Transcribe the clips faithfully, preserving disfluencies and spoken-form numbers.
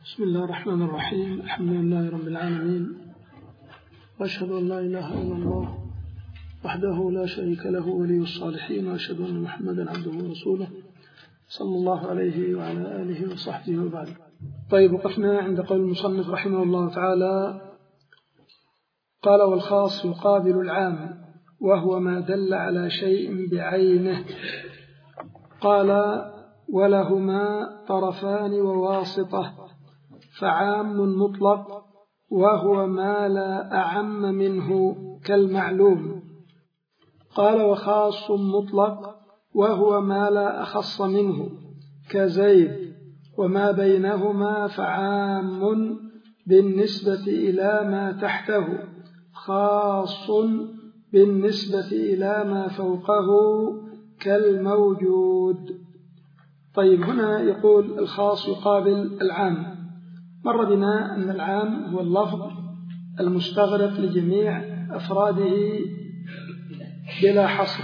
بسم الله الرحمن الرحيم. الحمد لله رب العالمين، وأشهد أن لا إله إلا الله وحده لا شريك له ولي الصالحين، وأشهد أن محمدا عبده ورسوله صلى الله عليه وعلى آله وصحبه وبعد. طيب، وقفنا عند قول المصنف رحمه الله تعالى: قال: والخاص يقابل العام وهو ما دل على شيء بعينه. قال: ولهما طرفان وواسطة، فعام مطلق وهو ما لا أعم منه كالمعلوم. قال: وخاص مطلق وهو ما لا أخص منه كزيد، وما بينهما فعام بالنسبة إلى ما تحته، خاص بالنسبة إلى ما فوقه كالموجود. طيب، هنا يقول الخاص يقابل العام. مر بنا أن العام هو اللفظ المستغرق لجميع أفراده بلا حصر،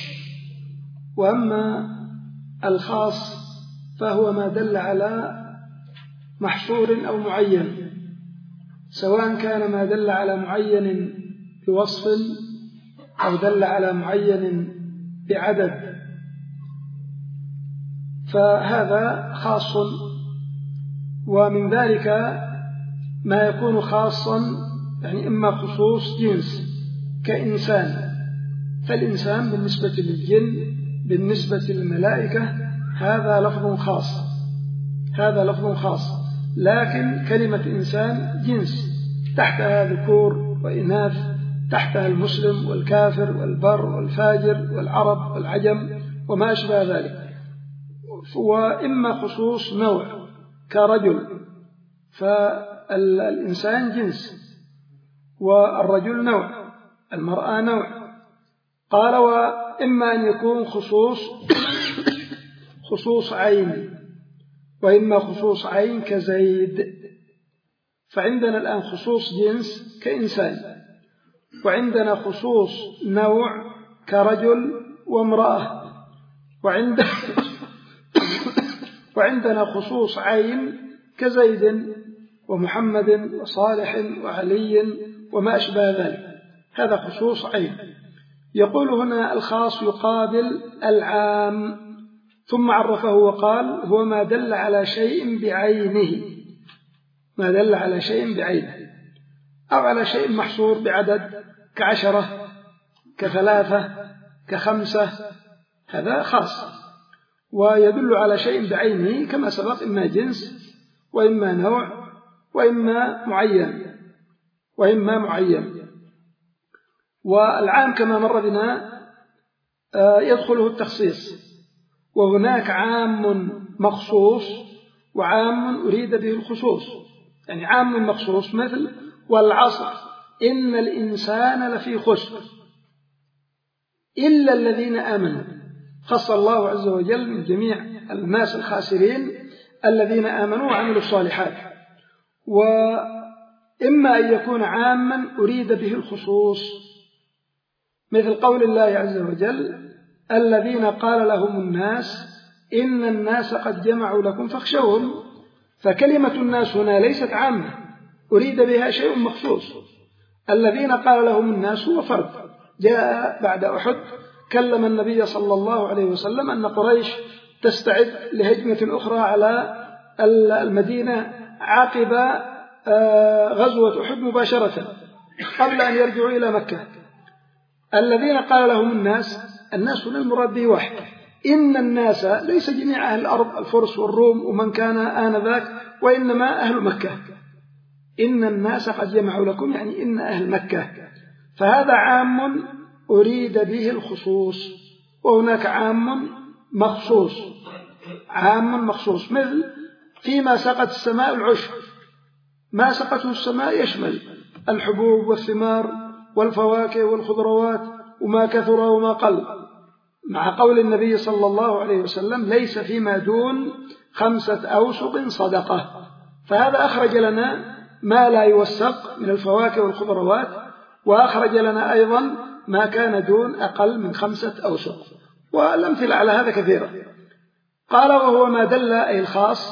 وأما الخاص فهو ما دل على محصور أو معين، سواء كان ما دل على معين بوصف أو دل على معين بعدد، فهذا خاص. ومن ذلك ما يكون خاصا، يعني إما خصوص جنس كإنسان، فالإنسان بالنسبة للجن بالنسبة للملائكة هذا لفظ خاص، هذا لفظ خاص. لكن كلمة إنسان جنس، تحتها ذكور وإناث، تحتها المسلم والكافر والبر والفاجر والعرب والعجم وما أشبه ذلك. وإما خصوص نوع كرجل، فالإنسان جنس، والرجل نوع، المرأة نوع. قال: وإما أن يكون خصوص خصوص عين، وإما خصوص عين كزيد. فعندنا الآن خصوص جنس كإنسان، وعندنا خصوص نوع كرجل وامرأة، وعند وعندنا خصوص عين كزيد ومحمد وصالح وعلي وما أشبه ذلك، هذا خصوص عين. يقول هنا: الخاص يقابل العام، ثم عرفه وقال: هو ما دل على شيء بعينه، ما دل على شيء بعينه، أو على شيء محصور بعدد كعشرة كثلاثة كخمسة، هذا خاص. ويدل على شيء بعينه كما سبق، إما جنس وإما نوع وإما معين وإما معين. والعام كما مر بنا يدخله التخصيص، وهناك عام مخصوص وعام أريد به الخصوص. يعني عام مخصوص مثل: والعصر إن الإنسان لفي خسر إلا الذين آمنوا. خص الله عز وجل من جميع الناس الخاسرين الذين آمنوا وعملوا الصالحات. وإما أن يكون عاما أريد به الخصوص، مثل قول الله عز وجل: الذين قال لهم الناس إن الناس قد جمعوا لكم فاخشوهم. فكلمة الناس هنا ليست عامة، أريد بها شيء مخصوص. الذين قال لهم الناس هو فرد جاء بعد أحد، كلم النبي صلى الله عليه وسلم أن قريش تستعد لهجمة أخرى على المدينة عقب غزوة أحد مباشرة قبل أن يرجعوا إلى مكة. الذين قال لهم الناس، الناس هنا المراد به واحد، إن الناس ليس جميع أهل الأرض الفرس والروم ومن كان آنذاك، وإنما أهل مكة. إن الناس قد جمعوا لكم، يعني إن أهل مكة. فهذا عام أريد به الخصوص، وهناك عام مخصوص، عام مخصوص مثل: فيما سقت السماء العشب. ما سقته السماء يشمل الحبوب والثمار والفواكه والخضروات وما كثر وما قل، مع قول النبي صلى الله عليه وسلم: ليس فيما دون خمسة أوسق صدقة. فهذا أخرج لنا ما لا يوسق من الفواكه والخضروات، وأخرج لنا أيضا ما كان دون أقل من خمسة أوسق، والأمثلة على هذا كثيرة. قال: وهو ما دل، أي الخاص،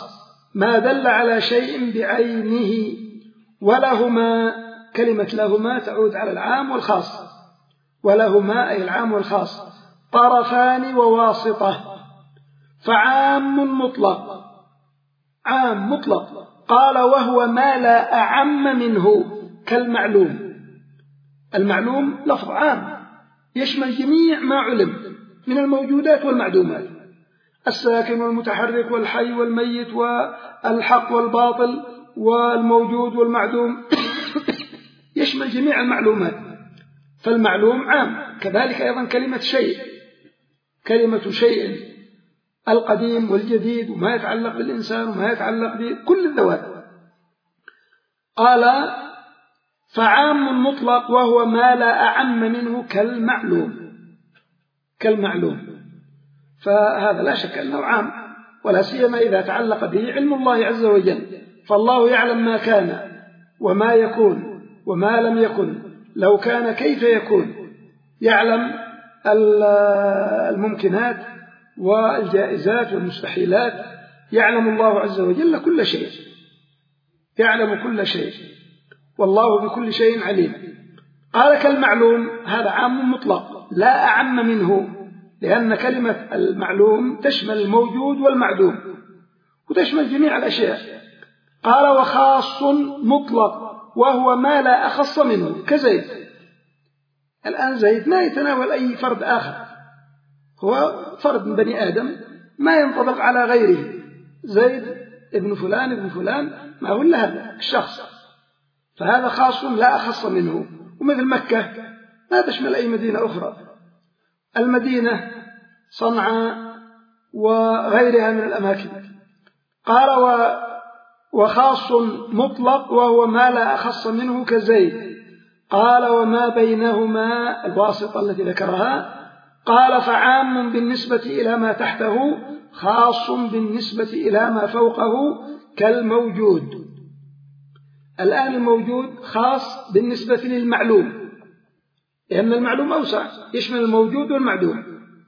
ما دل على شيء بعينه. ولهما، كلمة لهما تعود على العام والخاص، ولهما أي العام والخاص، طرفان وواسطة. فعام مطلق، عام مطلق. قال وهو ما لا أعم منه كالمعلوم. المعلوم لفظ عام يشمل جميع ما علم من الموجودات والمعدومات، الساكن والمتحرك والحي والميت والحق والباطل والموجود والمعدوم يشمل جميع المعلومات، فالمعلوم عام. كذلك أيضا كلمة شيء، كلمة شيء، القديم والجديد وما يتعلق بالإنسان وما يتعلق بكل الذوات. قال فعام مطلق وهو ما لا أعم منه كالمعلوم، كالمعلوم. فهذا لا شك أنه عام، ولا سيما إذا تعلق به علم الله عز وجل، فالله يعلم ما كان وما يكون وما لم يكن، لو كان كيف يكون، يعلم الممكنات والجائزات والمستحيلات، يعلم الله عز وجل كل شيء، يعلم كل شيء، والله بكل شيء عليم. قال كالمعلوم، هذا عام مطلق لا أعم منه، لأن كلمة المعلوم تشمل الموجود والمعدوم وتشمل جميع الأشياء. قال وخاص مطلق وهو ما لا أخص منه كزيد. الآن زيد ما يتناول أي فرد آخر، هو فرد من بني آدم ما ينطبق على غيره. زيد ابن فلان ابن فلان ما هو إلا هذا الشخص، فهذا خاص لا أخص منه. ومثل مكة ما تشمل أي مدينة أخرى، المدينة، صنعاء وغيرها من الأماكن. قال وخاص مطلق وهو ما لا أخص منه كزيد. قال وما بينهما الواسطة التي ذكرها. قال فعام بالنسبة إلى ما تحته، خاص بالنسبة إلى ما فوقه كالموجود. الآن الموجود خاص بالنسبة للمعلوم، لأن المعلوم أوسع، يشمل الموجود والمعدوم.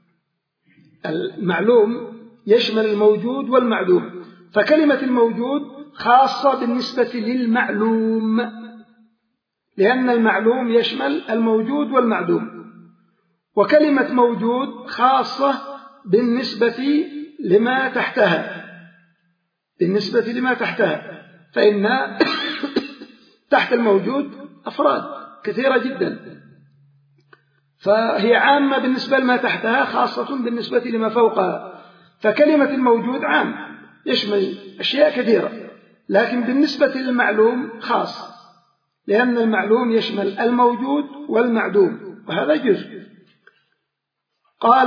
المعلوم يشمل الموجود والمعدوم، فكلمة الموجود خاصة بالنسبة للمعلوم، لأن المعلوم يشمل الموجود والمعدوم. وكلمة موجود خاصة بالنسبة لما تحتها، بالنسبة لما تحتها، فإن تحت الموجود أفراد كثيرة جدا، فهي عامة بالنسبة لما تحتها، خاصة بالنسبة لما فوقها. فكلمة الموجود عام يشمل أشياء كثيرة، لكن بالنسبة للمعلوم خاص، لأن المعلوم يشمل الموجود والمعدوم، وهذا جزء. قال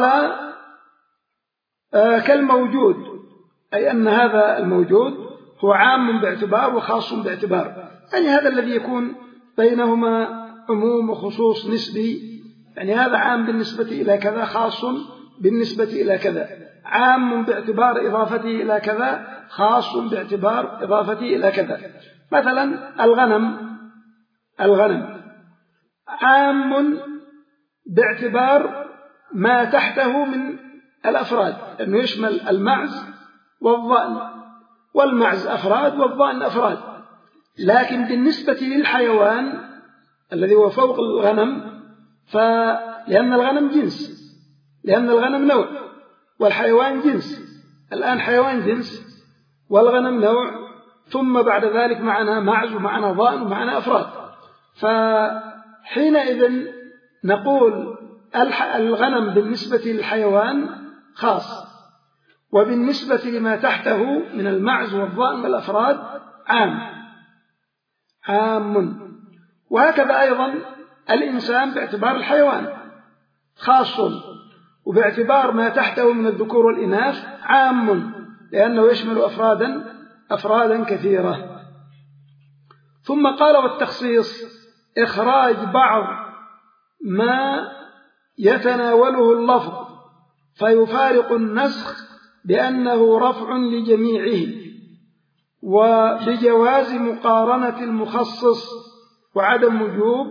آه كالموجود، أي أن هذا الموجود هو عام باعتبار وخاص باعتبار، يعني هذا الذي يكون بينهما عموم وخصوص نسبي، يعني هذا عام بالنسبة إلى كذا، خاص بالنسبة إلى كذا، عام باعتبار إضافته إلى كذا، خاص باعتبار إضافته إلى كذا. مثلا الغنم، الغنم عام باعتبار ما تحته من الأفراد، أنه يشمل المعز والضأن، والمعز أفراد والضأن أفراد. لكن بالنسبة للحيوان الذي هو فوق الغنم، فلأن الغنم جنس، لأن الغنم نوع والحيوان جنس، الآن حيوان جنس والغنم نوع، ثم بعد ذلك معنا معز ومعنا ضأن ومعنا أفراد. فحينئذ نقول الغنم بالنسبة للحيوان خاص، وبالنسبة لما تحته من المعز والضأن والأفراد عام، عام. وهكذا أيضا الإنسان باعتبار الحيوان خاص، وباعتبار ما تحته من الذكور والإناث عام، لأنه يشمل أفرادا أفرادا كثيرة. ثم قال والتخصيص إخراج بعض ما يتناوله اللفظ فيفارق النسخ بأنه رفع لجميعه، وبجواز مقارنة المخصص وعدم وجوب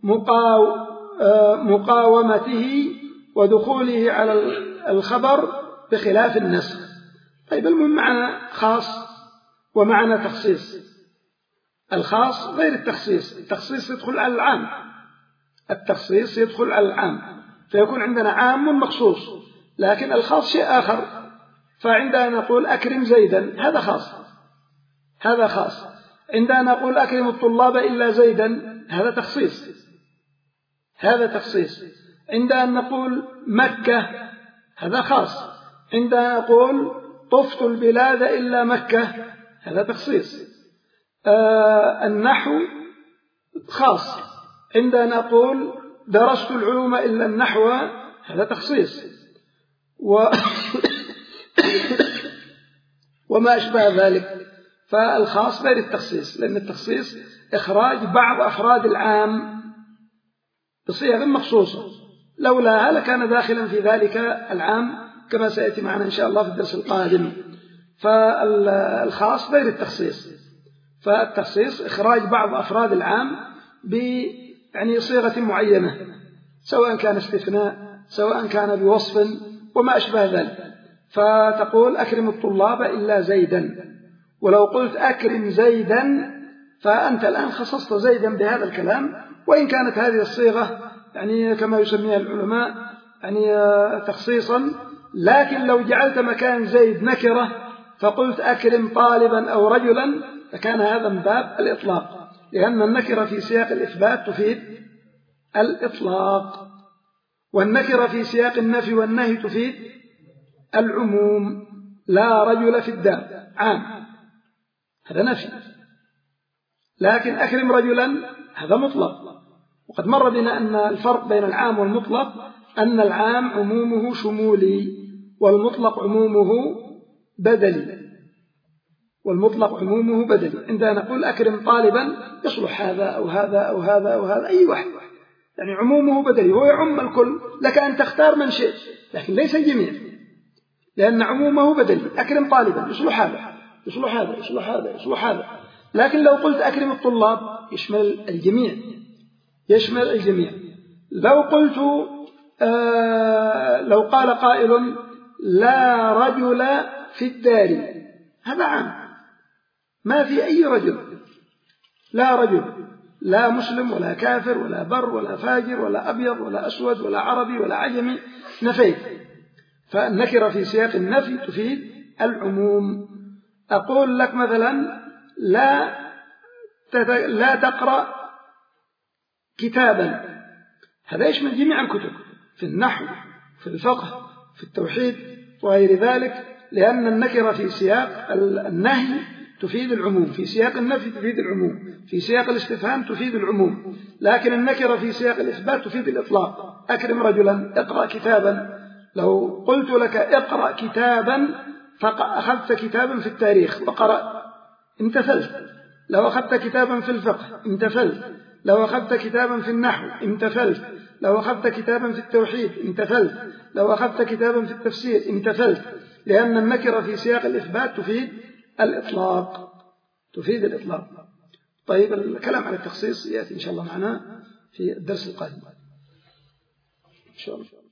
مقاومته ودخوله على الخبر بخلاف النسخ. طيب المهم معنا خاص ومعنى تخصيص. الخاص غير التخصيص، التخصيص يدخل على العام، التخصيص يدخل على العام، فيكون عندنا عام مخصوص. لكن الخاص شيء آخر، فعندما نقول أكرم زيدا هذا خاص، هذا خاص. عندما نقول أكرم الطلاب إلا زيدا هذا تخصيص، هذا تخصيص. عندما نقول مكة هذا خاص. عندما نقول طفت البلاد إلا مكة هذا تخصيص. آه النحو خاص. عندما نقول درست العلوم إلا النحو هذا تخصيص. و وما أشبه ذلك. فالخاص غير التخصيص، لأن التخصيص إخراج بعض أفراد العام بصيغ مخصوصة، لولاها لكان داخلا في ذلك العام كما سيأتي معنا إن شاء الله في الدرس القادم. فالخاص غير التخصيص، فالتخصيص إخراج بعض أفراد العام ب يعني صيغة معينة، سواء كان استثناء سواء كان بوصف وما أشبه ذلك. فتقول أكرم الطلاب إلا زيدا، ولو قلت أكرم زيدا فأنت الآن خصصت زيدا بهذا الكلام، وإن كانت هذه الصيغة يعني كما يسميها العلماء يعني تخصيصا، لكن لو جعلت مكان زيد نكرة فقلت أكرم طالبا أو رجلا فكان هذا من باب الإطلاق، لأن النكرة في سياق الإثبات تفيد الإطلاق، والنكرة في سياق النفي والنهي تفيد العموم. لا رجل في الدار عام هذا نفي، لكن أكرم رجلا هذا مطلق. وقد مر بنا أن الفرق بين العام والمطلق أن العام عمومه شمولي والمطلق عمومه بدلي، والمطلق عمومه بدلي. عندما نقول أكرم طالبا يصلح هذا أو هذا أو هذا أو هذا أي واحد، يعني عمومه بدلي، هو يعم الكل، لك أن تختار من شئت لكن ليس الجميع، لأن عمومه بدلي. أكرم طالبا يصلح هذا يصلح هذا يصلح هذا يصلح هذا، لكن لو قلت أكرم الطلاب يشمل الجميع، يشمل الجميع. لو قلت آه لو قال قائل لا رجل في الدار هذا عام، ما في أي رجل، لا رجل، لا مسلم ولا كافر ولا بر ولا فاجر ولا أبيض ولا أسود ولا عربي ولا عجمي، نفيت. فالنكرة في سياق النفي تفيد العموم. أقول لك مثلا لا لا تقرأ كتابا، هذا يشمل جميع الكتب في النحو في الفقه في التوحيد وغير ذلك، لأن النكرة في سياق النهي تفيد العموم، في سياق النفي تفيد العموم، في سياق الاستفهام تفيد العموم، لكن النكرة في سياق الإثبات تفيد الإطلاق. أكرم رجلا اقرأ كتابا، لو قلت لك اقرأ كتابا فأخذت كتابا في التاريخ وقرأت امتثلت، لو أخذت كتابا في الفقه امتثلت، لو أخذت كتابا في النحو امتثلت، لو أخذت كتابا في التوحيد امتثلت، لو أخذت كتابا في التفسير امتثلت، لأن النكرة في سياق الإثبات تفيد الإطلاق، تفيد الإطلاق. طيب الكلام على التخصيص يأتي إن شاء الله معنا في الدرس القادم إن شاء الله.